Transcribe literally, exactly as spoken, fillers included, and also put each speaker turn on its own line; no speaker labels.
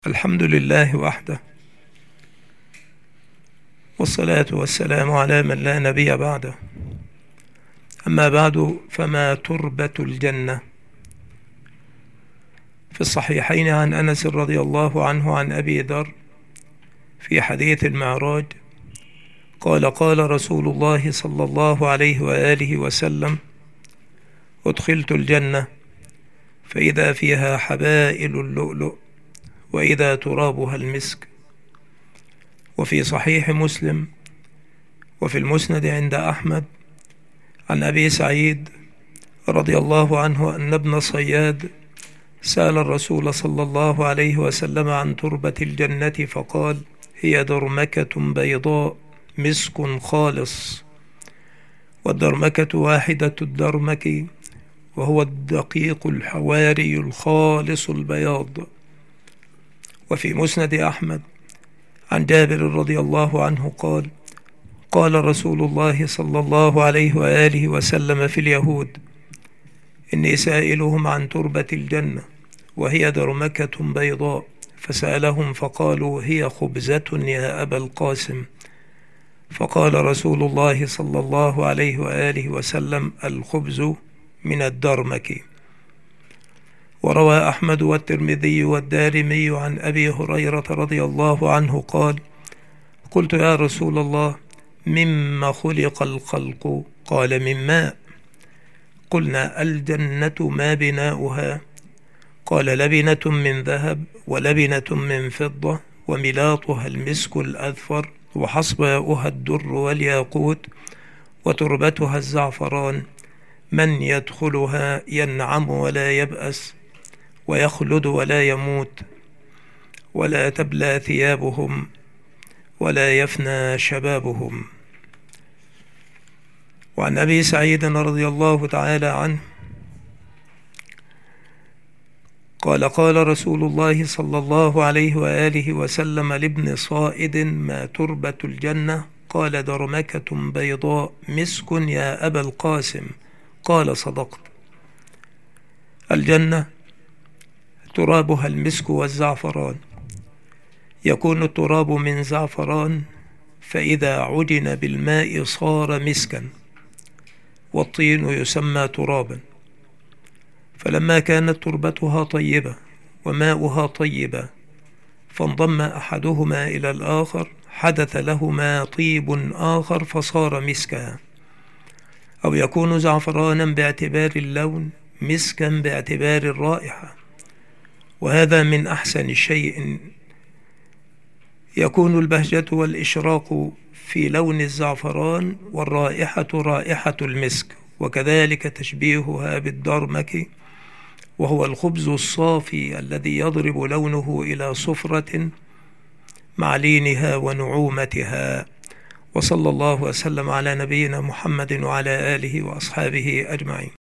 الحمد لله وحده، والصلاة والسلام على من لا نبي بعده. أما بعد، فما تربة الجنة. في الصحيحين عن أنس رضي الله عنه عن أبي ذر في حديث المعراج قال: قال رسول الله صلى الله عليه وآله وسلم: أدخلت الجنة فإذا فيها حبائل اللؤلؤ وإذا ترابها المسك. وفي صحيح مسلم وفي المسند عند أحمد عن أبي سعيد رضي الله عنه أن ابن صياد سأل الرسول صلى الله عليه وسلم عن تربة الجنة فقال: هي درمكة بيضاء مسك خالص، والدرمكة واحدة الدرمك، وهو الدقيق الحواري الخالص البياض. وفي مسند أحمد عن جابر رضي الله عنه قال: قال رسول الله صلى الله عليه وآله وسلم في اليهود: إني سائلهم عن تربة الجنة وهي درمكة بيضاء، فسألهم فقالوا: هي خبزة يا أبا القاسم. فقال رسول الله صلى الله عليه وآله وسلم: الخبز من الدرمك. وروى أحمد والترمذي والدارمي عن أبي هريرة رضي الله عنه قال: قلت يا رسول الله: مما خلق الخلق؟ قال: من ماء. قلنا: الجنة ما بناؤها؟ قال: لبنة من ذهب ولبنة من فضة، وملاطها المسك الأذفر، وحصباؤها الدر والياقوت، وتربتها الزعفران. من يدخلها ينعم ولا يبأس، ويخلد ولا يموت، ولا تبلى ثيابهم، ولا يفنى شبابهم. وعن أبي سعيد رضي الله تعالى عنه قال: قال رسول الله صلى الله عليه وآله وسلم لابن صائد: ما تربة الجنة؟ قال: درمكة بيضاء مسك يا أبا القاسم. قال: صدقت. الجنة ترابها المسك والزعفران. يكون التراب من زعفران، فإذا عجن بالماء صار مسكا، والطين يسمى ترابا. فلما كانت تربتها طيبة وماؤها طيبا فانضم أحدهما إلى الآخر، حدث لهما طيب آخر فصار مسكا. أو يكون زعفرانا باعتبار اللون، مسكا باعتبار الرائحة. وهذا من أحسن شيء. يكون البهجة والإشراق في لون الزعفران، والرائحة رائحة المسك. وكذلك تشبيهها بالدرمك، وهو الخبز الصافي الذي يضرب لونه إلى صفرة مع لينها ونعومتها. وصلى الله وسلم على نبينا محمد وعلى آله وأصحابه أجمعين.